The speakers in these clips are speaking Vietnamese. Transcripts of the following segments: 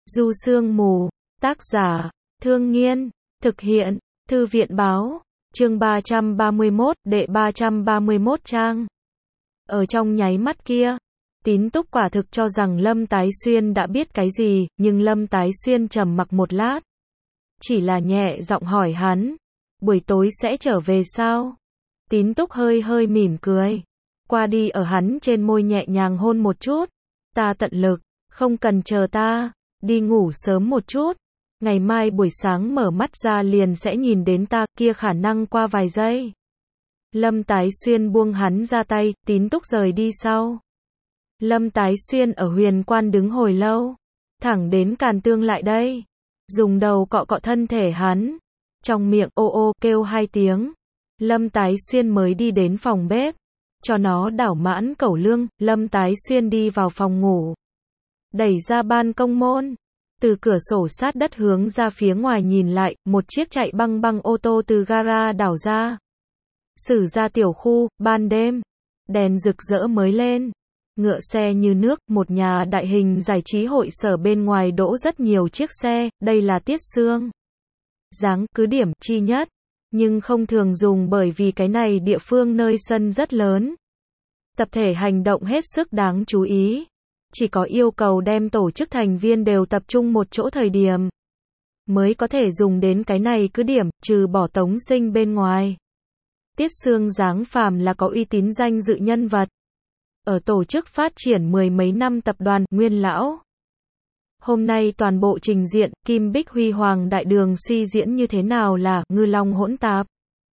Du Sương Mù, tác giả, Thương Nghiên, thực hiện, Thư viện báo, chương 331, đệ 331 trang. Ở trong nháy mắt kia, Tín Túc quả thực cho rằng Lâm Tái Xuyên đã biết cái gì, nhưng Lâm Tái Xuyên trầm mặc một lát. Chỉ là nhẹ giọng hỏi hắn, buổi tối sẽ trở về sao? Tín Túc hơi hơi mỉm cười, qua đi ở hắn trên môi nhẹ nhàng hôn một chút. Ta tận lực, không cần chờ ta, đi ngủ sớm một chút. Ngày mai buổi sáng mở mắt ra liền sẽ nhìn đến ta, kia khả năng qua vài giây. Lâm Tái Xuyên buông hắn ra tay, Tín Túc rời đi sau. Lâm Tái Xuyên ở Huyền Quan đứng hồi lâu, thẳng đến Càn Tương lại đây, dùng đầu cọ cọ thân thể hắn, trong miệng ô ô kêu hai tiếng. Lâm Tái Xuyên mới đi đến phòng bếp, cho nó đảo mãn cẩu lương. Lâm Tái Xuyên đi vào phòng ngủ, đẩy ra ban công môn, từ cửa sổ sát đất hướng ra phía ngoài nhìn lại, một chiếc chạy băng băng ô tô từ gara đảo ra, xử ra tiểu khu. Ban đêm, đèn rực rỡ mới lên, ngựa xe như nước. Một nhà đại hình giải trí hội sở bên ngoài đỗ rất nhiều chiếc xe. Đây là Tiết Sương Giáng cứ điểm chi nhất, nhưng không thường dùng bởi vì cái này địa phương nơi sân rất lớn. Tập thể hành động hết sức đáng chú ý, chỉ có yêu cầu đem tổ chức thành viên đều tập trung một chỗ thời điểm mới có thể dùng đến cái này cứ điểm, trừ bỏ Tống Sinh bên ngoài. Tiết Sương Giáng phàm là có uy tín danh dự nhân vật, ở tổ chức phát triển mười mấy năm tập đoàn Nguyên lão. Hôm nay toàn bộ trình diện, Kim Bích Huy Hoàng đại đường suy diễn như thế nào là ngư long hỗn tạp.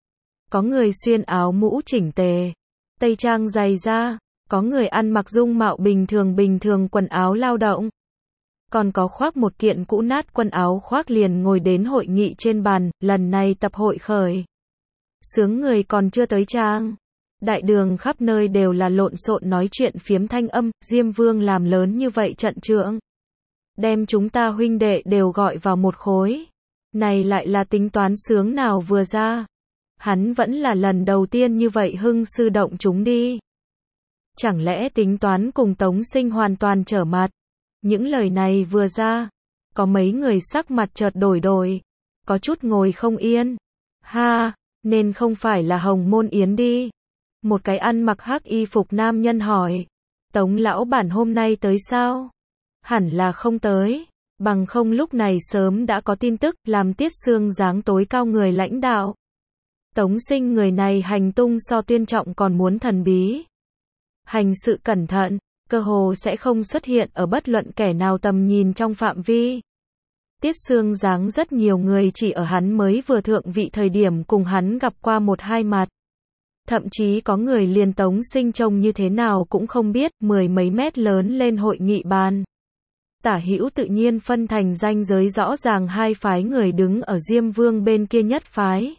Có người xuyên áo mũ chỉnh tề, tây trang dày da, có người ăn mặc dung mạo bình thường quần áo lao động. Còn có khoác một kiện cũ nát quần áo khoác liền ngồi đến hội nghị trên bàn. Lần này tập hội khởi sướng người còn chưa tới trang. Đại đường khắp nơi đều là lộn xộn nói chuyện phiếm thanh âm. Diêm Vương làm lớn như vậy trận trượng, đem chúng ta huynh đệ đều gọi vào một khối. Này lại là tính toán sướng nào vừa ra. Hắn vẫn là lần đầu tiên như vậy hưng sư động chúng đi. Chẳng lẽ tính toán cùng Tống Sinh hoàn toàn trở mặt? Những lời này vừa ra, có mấy người sắc mặt chợt đổi, có chút ngồi không yên. Ha, nên không phải là Hồng Môn Yến đi. Một cái ăn mặc hắc y phục nam nhân hỏi, Tống lão bản hôm nay tới sao? Hẳn là không tới, bằng không lúc này sớm đã có tin tức. Làm Tiết Sương Giáng tối cao người lãnh đạo, Tống Sinh người này hành tung so Tuyên Trọng còn muốn thần bí. Hành sự cẩn thận, cơ hồ sẽ không xuất hiện ở bất luận kẻ nào tầm nhìn trong phạm vi. Tiết Sương Giáng rất nhiều người chỉ ở hắn mới vừa thượng vị thời điểm cùng hắn gặp qua một hai mặt. Thậm chí có người liền Tống Sinh trông như thế nào cũng không biết. Mười mấy mét lớn lên hội nghị bàn, tả hữu tự nhiên phân thành ranh giới rõ ràng. Hai phái người đứng ở Diêm Vương bên kia nhất phái,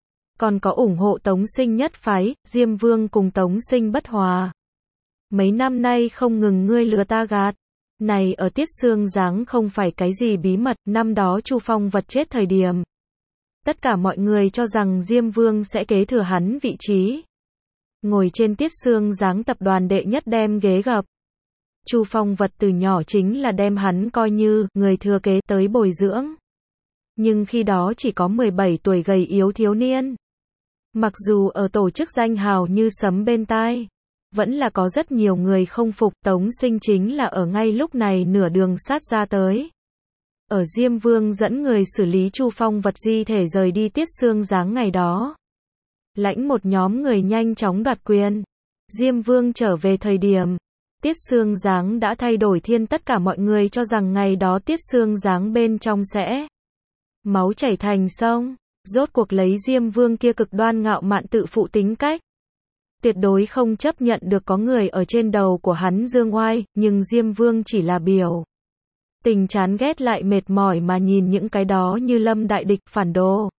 còn có ủng hộ Tống Sinh nhất phái. Diêm Vương cùng Tống Sinh bất hòa, mấy năm nay không ngừng ngươi lừa ta gạt. Này ở Tiết Sương Giáng không phải cái gì bí mật. Năm đó Chu Phong Vật chết thời điểm, tất cả mọi người cho rằng Diêm Vương sẽ kế thừa hắn vị trí, ngồi trên Tiết Sương Giáng tập đoàn đệ nhất đem ghế gập. Chu Phong Vật từ nhỏ chính là đem hắn coi như người thừa kế tới bồi dưỡng. Nhưng khi đó chỉ có 17 tuổi gầy yếu thiếu niên. Mặc dù ở tổ chức danh hào như sấm bên tai, vẫn là có rất nhiều người không phục. Tống Sinh chính là ở ngay lúc này nửa đường sát ra tới. Ở Diêm Vương dẫn người xử lý Chu Phong Vật di thể rời đi Tiết Sương Giáng ngày đó, lãnh một nhóm người nhanh chóng đoạt quyền. Diêm Vương trở về thời điểm, Tiết Sương Giáng đã thay đổi thiên. Tất cả mọi người cho rằng ngày đó Tiết Sương Giáng bên trong sẽ máu chảy thành sông. Rốt cuộc lấy Diêm Vương kia cực đoan ngạo mạn tự phụ tính cách, tuyệt đối không chấp nhận được có người ở trên đầu của hắn dương oai. Nhưng Diêm Vương chỉ là biểu tình chán ghét lại mệt mỏi mà nhìn những cái đó như Lâm đại địch phản đồ.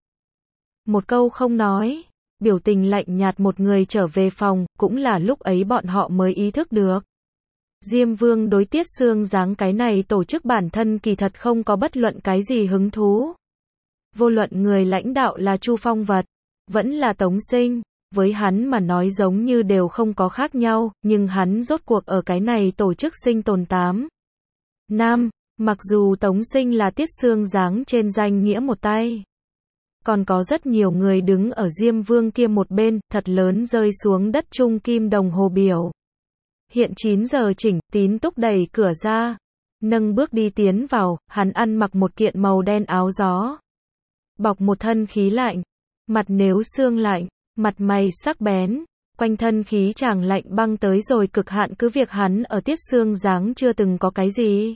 Một câu không nói, biểu tình lạnh nhạt một người trở về phòng. Cũng là lúc ấy bọn họ mới ý thức được, Diêm Vương đối Tiết Sương Giáng cái này tổ chức bản thân kỳ thật không có bất luận cái gì hứng thú. Vô luận người lãnh đạo là Chu Phong Vật, vẫn là Tống Sinh, với hắn mà nói giống như đều không có khác nhau. Nhưng hắn rốt cuộc ở cái này tổ chức sinh tồn 8 năm, Mặc dù Tống Sinh là Tiết Xương Giáng trên danh nghĩa một tay, còn có rất nhiều người đứng ở Diêm Vương kia một bên, thật lớn rơi xuống đất trung kim đồng hồ biểu. Hiện 9 giờ chỉnh, Tín Túc đẩy cửa ra, nâng bước đi tiến vào, hắn ăn mặc một kiện màu đen áo gió, bọc một thân khí lạnh, mặt nếu xương lạnh, mặt mày sắc bén, quanh thân khí chàng lạnh băng tới rồi cực hạn, cứ việc hắn ở Tiết Xương Giáng chưa từng có cái gì.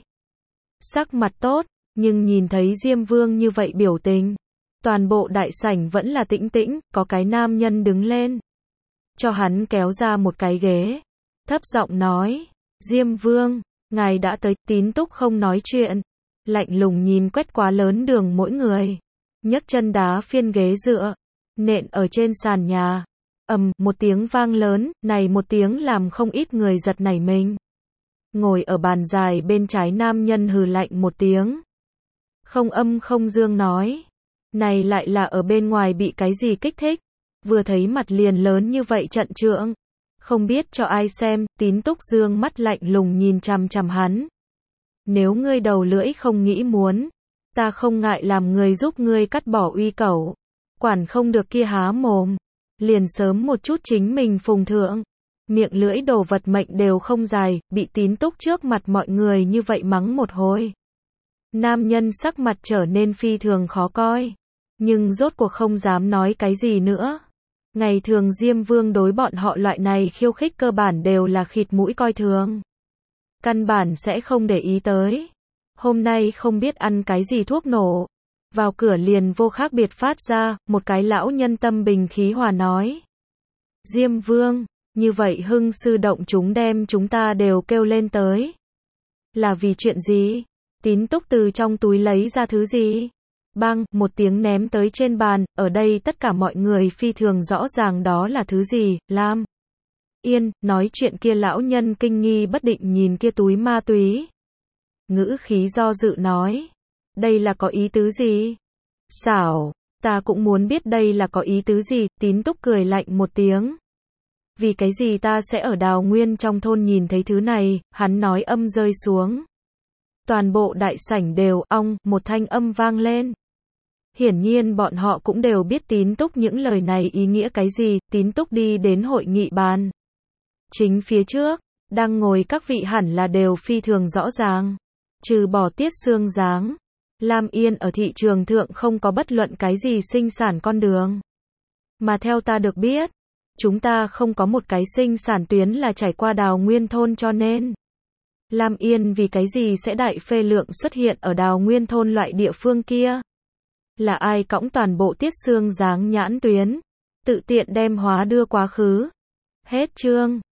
Sắc mặt tốt, nhưng nhìn thấy Diêm Vương như vậy biểu tình, toàn bộ đại sảnh vẫn là tĩnh tĩnh, có cái nam nhân đứng lên, cho hắn kéo ra một cái ghế, thấp giọng nói, Diêm Vương, ngài đã tới. Tín Túc không nói chuyện, lạnh lùng nhìn quét quá lớn đường mỗi người, nhấc chân đá phiên ghế dựa, nện ở trên sàn nhà, một tiếng vang lớn, này một tiếng làm không ít người giật nảy mình. Ngồi ở bàn dài bên trái nam nhân hừ lạnh một tiếng, không âm không dương nói, này lại là ở bên ngoài bị cái gì kích thích, vừa thấy mặt liền lớn như vậy trận trượng, không biết cho ai xem. Tín Túc dương mắt lạnh lùng nhìn chằm chằm hắn, nếu ngươi đầu lưỡi không nghĩ muốn, ta không ngại làm người giúp ngươi cắt bỏ uy cẩu, quản không được kia há mồm, liền sớm một chút chính mình phùng thượng. Miệng lưỡi đồ vật mệnh đều không dài, bị Tín Túc trước mặt mọi người như vậy mắng một hồi. Nam nhân sắc mặt trở nên phi thường khó coi, nhưng rốt cuộc không dám nói cái gì nữa. Ngày thường Diêm Vương đối bọn họ loại này khiêu khích cơ bản đều là khịt mũi coi thường, căn bản sẽ không để ý tới. Hôm nay không biết ăn cái gì thuốc nổ, vào cửa liền vô khác biệt phát ra, một cái lão nhân tâm bình khí hòa nói. Diêm Vương, như vậy hưng sư động chúng đem chúng ta đều kêu lên tới. Là vì chuyện gì? Tín Túc từ trong túi lấy ra thứ gì? Bang, một tiếng ném tới trên bàn, ở đây tất cả mọi người phi thường rõ ràng đó là thứ gì. Lam Yên, nói chuyện kia lão nhân kinh nghi bất định nhìn kia túi ma túy. Ngữ khí do dự nói, đây là có ý tứ gì? Xảo, ta cũng muốn biết đây là có ý tứ gì. Tín Túc cười lạnh một tiếng. Vì cái gì ta sẽ ở Đào Nguyên trong thôn nhìn thấy thứ này? Hắn nói âm rơi xuống, toàn bộ đại sảnh đều ong, một thanh âm vang lên. Hiển nhiên bọn họ cũng đều biết Tín Túc những lời này ý nghĩa cái gì. Tín Túc đi đến hội nghị bàn chính phía trước, đang ngồi các vị hẳn là đều phi thường rõ ràng, trừ bỏ Tiết Xương Giáng, Lam Yên ở thị trường thượng không có bất luận cái gì sinh sản con đường. Mà theo ta được biết, chúng ta không có một cái sinh sản tuyến là trải qua Đào Nguyên thôn, cho nên Lam Yên vì cái gì sẽ đại phê lượng xuất hiện ở Đào Nguyên thôn loại địa phương kia? Là ai cõng toàn bộ Tiết Xương Giáng nhãn tuyến, tự tiện đem hóa đưa quá khứ? Hết chương.